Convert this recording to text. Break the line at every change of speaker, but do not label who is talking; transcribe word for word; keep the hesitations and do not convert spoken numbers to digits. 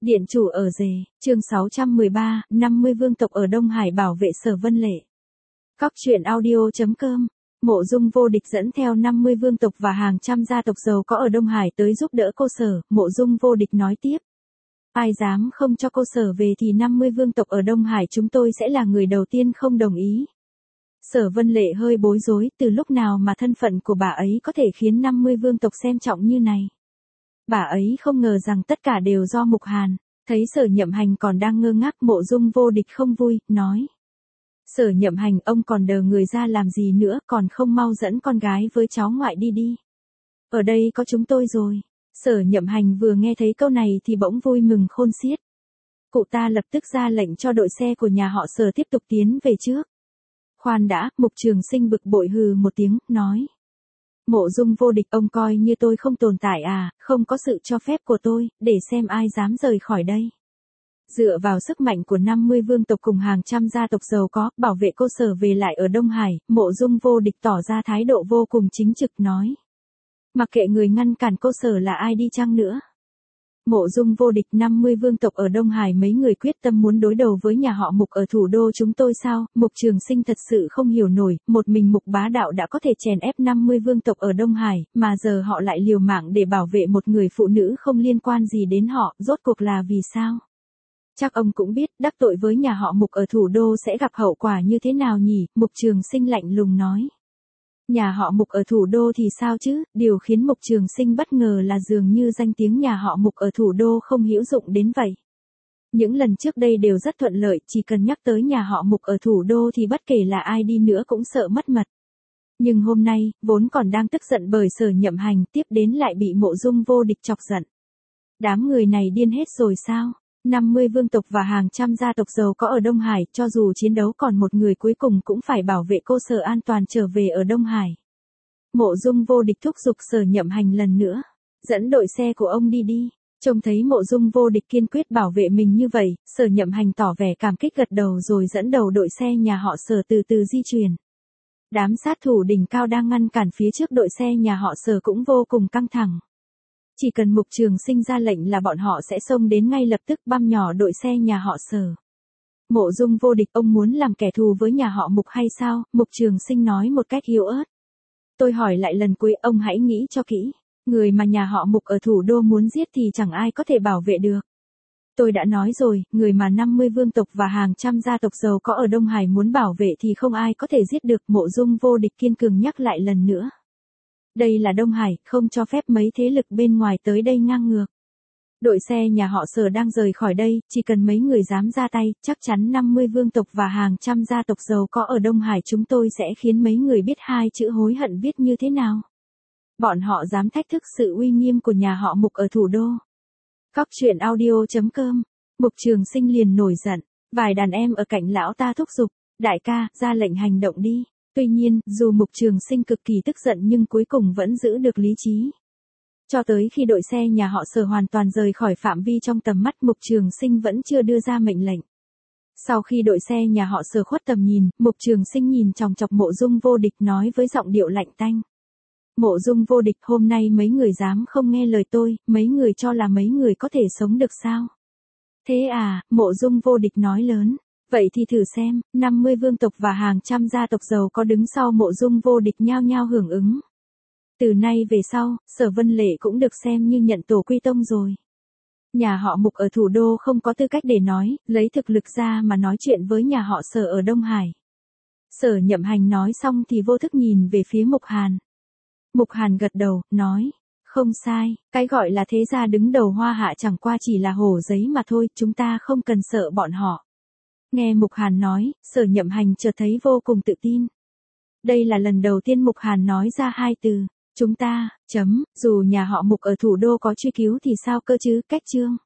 Điện chủ ở rể, chương sáu trăm mười ba, năm mươi vương tộc ở Đông Hải bảo vệ Sở Vân Lệ. Cóc truyện audio chấm com. Mộ Dung Vô Địch dẫn theo năm mươi vương tộc và hàng trăm gia tộc giàu có ở Đông Hải tới giúp đỡ cô Sở, Mộ Dung Vô Địch nói tiếp. Ai dám không cho cô Sở về thì năm mươi vương tộc ở Đông Hải chúng tôi sẽ là người đầu tiên không đồng ý. Sở Vân Lệ hơi bối rối, từ lúc nào mà thân phận của bà ấy có thể khiến năm mươi vương tộc xem trọng như này. Bà ấy không ngờ rằng tất cả đều do Mục Hàn. Thấy Sở Nhậm Hành còn đang ngơ ngác, Mộ Dung Vô Địch không vui, nói. Sở Nhậm Hành, ông còn đờ người ra làm gì nữa, còn không mau dẫn con gái với cháu ngoại đi đi. Ở đây có chúng tôi rồi. Sở Nhậm Hành vừa nghe thấy câu này thì bỗng vui mừng khôn xiết. Cụ ta lập tức ra lệnh cho đội xe của nhà họ Sở tiếp tục tiến về trước. Khoan đã, Mục Trường Sinh bực bội hừ một tiếng, nói. Mộ Dung Vô Địch, ông coi như tôi không tồn tại à, không có sự cho phép của tôi, để xem ai dám rời khỏi đây. Dựa vào sức mạnh của năm mươi vương tộc cùng hàng trăm gia tộc giàu có, bảo vệ cô Sở về lại ở Đông Hải, Mộ Dung Vô Địch tỏ ra thái độ vô cùng chính trực nói. Mặc kệ người ngăn cản cô Sở là ai đi chăng nữa. Mộ Dung Vô Địch, năm mươi vương tộc ở Đông Hải mấy người quyết tâm muốn đối đầu với nhà họ Mục ở thủ đô chúng tôi sao? Mục Trường Sinh thật sự không hiểu nổi, một mình Mục bá đạo đã có thể chèn ép năm mươi vương tộc ở Đông Hải, mà giờ họ lại liều mạng để bảo vệ một người phụ nữ không liên quan gì đến họ, rốt cuộc là vì sao? Chắc ông cũng biết, đắc tội với nhà họ Mục ở thủ đô sẽ gặp hậu quả như thế nào nhỉ? Mục Trường Sinh lạnh lùng nói. Nhà họ Mục ở thủ đô thì sao chứ, điều khiến Mục Trường Sinh bất ngờ là dường như danh tiếng nhà họ Mục ở thủ đô không hữu dụng đến vậy. Những lần trước đây đều rất thuận lợi, chỉ cần nhắc tới nhà họ Mục ở thủ đô thì bất kể là ai đi nữa cũng sợ mất mật. Nhưng hôm nay, vốn còn đang tức giận bởi Sở Nhậm Hành, tiếp đến lại bị Mộ Dung Vô Địch chọc giận. Đám người này điên hết rồi sao? năm mươi vương tộc và hàng trăm gia tộc giàu có ở Đông Hải, cho dù chiến đấu còn một người cuối cùng cũng phải bảo vệ cô Sở an toàn trở về ở Đông Hải. Mộ Dung Vô Địch thúc giục Sở Nhậm Hành lần nữa. Dẫn đội xe của ông đi đi. Trông thấy Mộ Dung Vô Địch kiên quyết bảo vệ mình như vậy, Sở Nhậm Hành tỏ vẻ cảm kích gật đầu rồi dẫn đầu đội xe nhà họ Sở từ từ di chuyển. Đám sát thủ đỉnh cao đang ngăn cản phía trước đội xe nhà họ Sở cũng vô cùng căng thẳng. Chỉ cần Mục Trường Sinh ra lệnh là bọn họ sẽ xông đến ngay lập tức băm nhỏ đội xe nhà họ Sở. Mộ Dung Vô Địch, ông muốn làm kẻ thù với nhà họ Mục hay sao? Mục Trường Sinh nói một cách yếu ớt. Tôi hỏi lại lần cuối, ông hãy nghĩ cho kỹ. Người mà nhà họ Mục ở thủ đô muốn giết thì chẳng ai có thể bảo vệ được. Tôi đã nói rồi, người mà năm mươi vương tộc và hàng trăm gia tộc giàu có ở Đông Hải muốn bảo vệ thì không ai có thể giết được. Mộ Dung Vô Địch kiên cường nhắc lại lần nữa. Đây là Đông Hải, không cho phép mấy thế lực bên ngoài tới đây ngang ngược. Đội xe nhà họ Sở đang rời khỏi đây, chỉ cần mấy người dám ra tay, chắc chắn năm mươi vương tộc và hàng trăm gia tộc giàu có ở Đông Hải chúng tôi sẽ khiến mấy người biết hai chữ hối hận viết như thế nào. Bọn họ dám thách thức sự uy nghiêm của nhà họ Mục ở thủ đô. Cóc truyện audio chấm com. Mục Trường Sinh liền nổi giận, vài đàn em ở cạnh lão ta thúc giục, đại ca, ra lệnh hành động đi. Tuy nhiên, dù Mục Trường Sinh cực kỳ tức giận nhưng cuối cùng vẫn giữ được lý trí. Cho tới khi đội xe nhà họ Sở hoàn toàn rời khỏi phạm vi trong tầm mắt, Mục Trường Sinh vẫn chưa đưa ra mệnh lệnh. Sau khi đội xe nhà họ Sở khuất tầm nhìn, Mục Trường Sinh nhìn chòng chọc Mộ Dung Vô Địch nói với giọng điệu lạnh tanh. Mộ Dung Vô Địch, hôm nay mấy người dám không nghe lời tôi, mấy người cho là mấy người có thể sống được sao? Thế à, Mộ Dung Vô Địch nói lớn. Vậy thì thử xem, năm mươi vương tộc và hàng trăm gia tộc giàu có đứng sau Mộ Dung Vô Địch nhao nhao hưởng ứng. Từ nay về sau, Sở Vân Lệ cũng được xem như nhận tổ quy tông rồi. Nhà họ Mục ở thủ đô không có tư cách để nói, lấy thực lực ra mà nói chuyện với nhà họ Sở ở Đông Hải. Sở Nhậm Hành nói xong thì vô thức nhìn về phía Mục Hàn. Mục Hàn gật đầu, nói. Không sai, cái gọi là thế gia đứng đầu hoa hạ chẳng qua chỉ là hổ giấy mà thôi, chúng ta không cần sợ bọn họ. Nghe Mục Hàn nói, Sở Nhậm Hành chợt thấy vô cùng tự tin. Đây là lần đầu tiên Mục Hàn nói ra hai từ, chúng ta, chấm, dù nhà họ Mục ở thủ đô có truy cứu thì sao cơ chứ, cách chương.